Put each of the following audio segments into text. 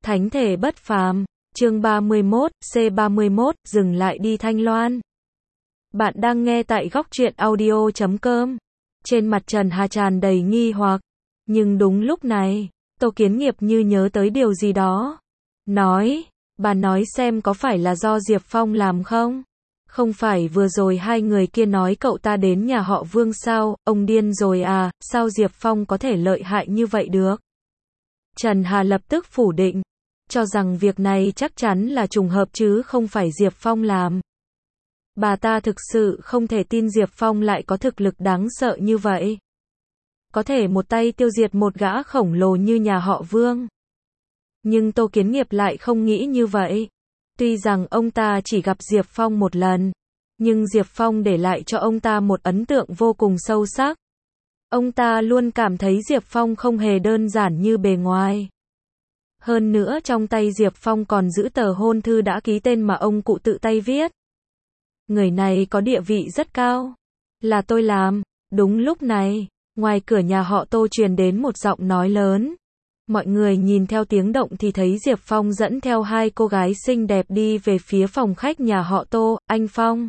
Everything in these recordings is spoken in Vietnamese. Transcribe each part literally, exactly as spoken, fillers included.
Thánh thể bất phàm, chương ba mươi mốt, C ba mươi mốt, dừng lại đi Thanh Loan. Bạn đang nghe tại góc truyện audio chấm com. Trên mặt Trần Hà tràn đầy nghi hoặc. Nhưng đúng lúc này, Tô Kiến Nghiệp như nhớ tới điều gì đó. Nói, bà nói xem có phải là do Diệp Phong làm không? Không phải vừa rồi hai người kia nói cậu ta đến nhà họ Vương sao, ông điên rồi à, sao Diệp Phong có thể lợi hại như vậy được? Trần Hà lập tức phủ định, cho rằng việc này chắc chắn là trùng hợp chứ không phải Diệp Phong làm. Bà ta thực sự không thể tin Diệp Phong lại có thực lực đáng sợ như vậy. Có thể một tay tiêu diệt một gã khổng lồ như nhà họ Vương. Nhưng Tô Kiến Nghiệp lại không nghĩ như vậy. Tuy rằng ông ta chỉ gặp Diệp Phong một lần, nhưng Diệp Phong để lại cho ông ta một ấn tượng vô cùng sâu sắc. Ông ta luôn cảm thấy Diệp Phong không hề đơn giản như bề ngoài. Hơn nữa trong tay Diệp Phong còn giữ tờ hôn thư đã ký tên mà ông cụ tự tay viết. Người này có địa vị rất cao. Là tôi làm. Đúng lúc này, ngoài cửa nhà họ Tô truyền đến một giọng nói lớn. Mọi người nhìn theo tiếng động thì thấy Diệp Phong dẫn theo hai cô gái xinh đẹp đi về phía phòng khách nhà họ Tô. Anh Phong.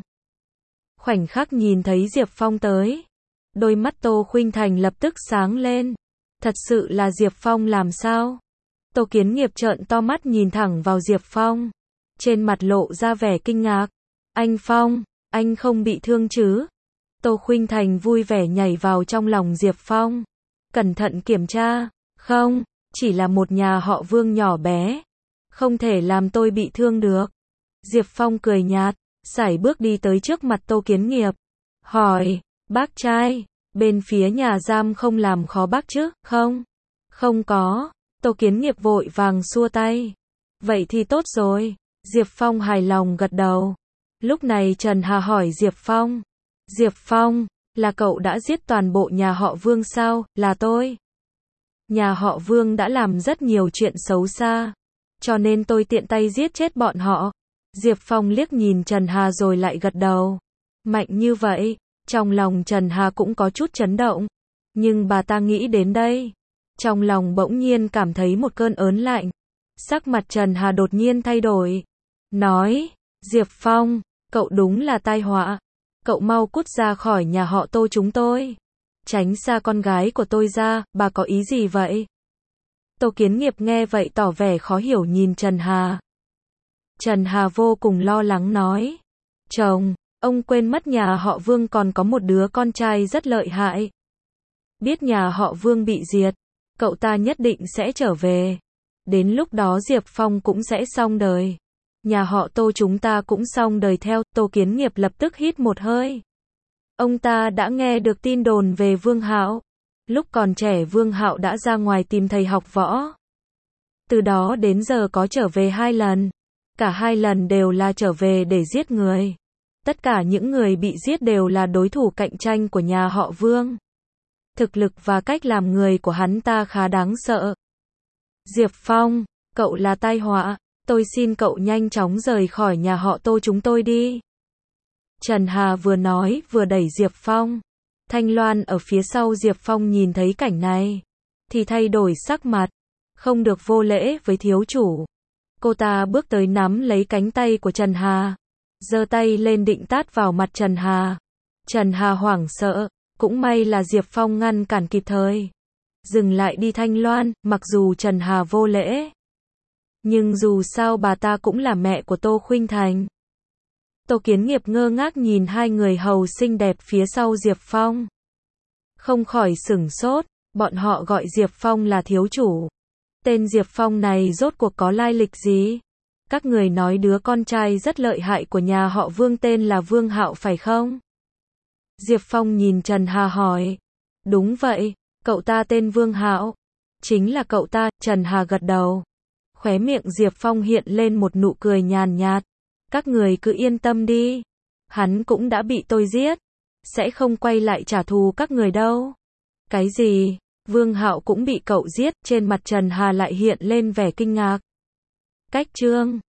Khoảnh khắc nhìn thấy Diệp Phong tới, đôi mắt Tô Khuynh Thành lập tức sáng lên. Thật sự là Diệp Phong làm sao? Tô Kiến Nghiệp trợn to mắt nhìn thẳng vào Diệp Phong. Trên mặt lộ ra vẻ kinh ngạc. Anh Phong, anh không bị thương chứ? Tô Khuynh Thành vui vẻ nhảy vào trong lòng Diệp Phong. Cẩn thận kiểm tra. Không, chỉ là một nhà họ Vương nhỏ bé. Không thể làm tôi bị thương được. Diệp Phong cười nhạt, sải bước đi tới trước mặt Tô Kiến Nghiệp. Hỏi, bác trai, bên phía nhà giam không làm khó bác chứ, không? Không có. Tô Kiến Nghiệp vội vàng xua tay. Vậy thì tốt rồi. Diệp Phong hài lòng gật đầu. Lúc này Trần Hà hỏi Diệp Phong. Diệp Phong, là cậu đã giết toàn bộ nhà họ Vương sao? Là tôi. Nhà họ Vương đã làm rất nhiều chuyện xấu xa, cho nên tôi tiện tay giết chết bọn họ. Diệp Phong liếc nhìn Trần Hà rồi lại gật đầu. Mạnh như vậy, trong lòng Trần Hà cũng có chút chấn động. Nhưng bà ta nghĩ đến đây, trong lòng bỗng nhiên cảm thấy một cơn ớn lạnh. Sắc mặt Trần Hà đột nhiên thay đổi. Nói, Diệp Phong, cậu đúng là tai họa. Cậu mau cút ra khỏi nhà họ Tô chúng tôi. Tránh xa con gái của tôi ra, bà có ý gì vậy? Tô Kiến Nghiệp nghe vậy tỏ vẻ khó hiểu nhìn Trần Hà. Trần Hà vô cùng lo lắng nói. Chồng, ông quên mất nhà họ Vương còn có một đứa con trai rất lợi hại. Biết nhà họ Vương bị diệt, cậu ta nhất định sẽ trở về. Đến lúc đó Diệp Phong cũng sẽ xong đời. Nhà họ Tô chúng ta cũng xong đời theo. Tô Kiến Nghiệp lập tức hít một hơi. Ông ta đã nghe được tin đồn về Vương Hạo. Lúc còn trẻ Vương Hạo đã ra ngoài tìm thầy học võ. Từ đó đến giờ có trở về hai lần. Cả hai lần đều là trở về để giết người. Tất cả những người bị giết đều là đối thủ cạnh tranh của nhà họ Vương. Thực lực và cách làm người của hắn ta khá đáng sợ. Diệp Phong, cậu là tai họa. Tôi xin cậu nhanh chóng rời khỏi nhà họ Tô chúng tôi đi. Trần Hà vừa nói vừa đẩy Diệp Phong. Thanh Loan ở phía sau Diệp Phong nhìn thấy cảnh này thì thay đổi sắc mặt. Không được vô lễ với thiếu chủ. Cô ta bước tới nắm lấy cánh tay của Trần Hà, giơ tay lên định tát vào mặt Trần Hà. Trần Hà hoảng sợ, cũng may là Diệp Phong ngăn cản kịp thời. Dừng lại đi Thanh Loan, mặc dù Trần Hà vô lễ, nhưng dù sao bà ta cũng là mẹ của Tô Khuynh Thành. Tô Kiến Nghiệp ngơ ngác nhìn hai người hầu xinh đẹp phía sau Diệp Phong. Không khỏi sửng sốt, bọn họ gọi Diệp Phong là thiếu chủ. Tên Diệp Phong này rốt cuộc có lai lịch gì? Các người nói đứa con trai rất lợi hại của nhà họ Vương tên là Vương Hạo phải không? Diệp Phong nhìn Trần Hà hỏi. Đúng vậy, cậu ta tên Vương Hạo. Chính là cậu ta. Trần Hà gật đầu. Khóe miệng Diệp Phong hiện lên một nụ cười nhàn nhạt. Các người cứ yên tâm đi. Hắn cũng đã bị tôi giết. Sẽ không quay lại trả thù các người đâu. Cái gì? Vương Hạo cũng bị cậu giết. Trên mặt Trần Hà lại hiện lên vẻ kinh ngạc. Cách chương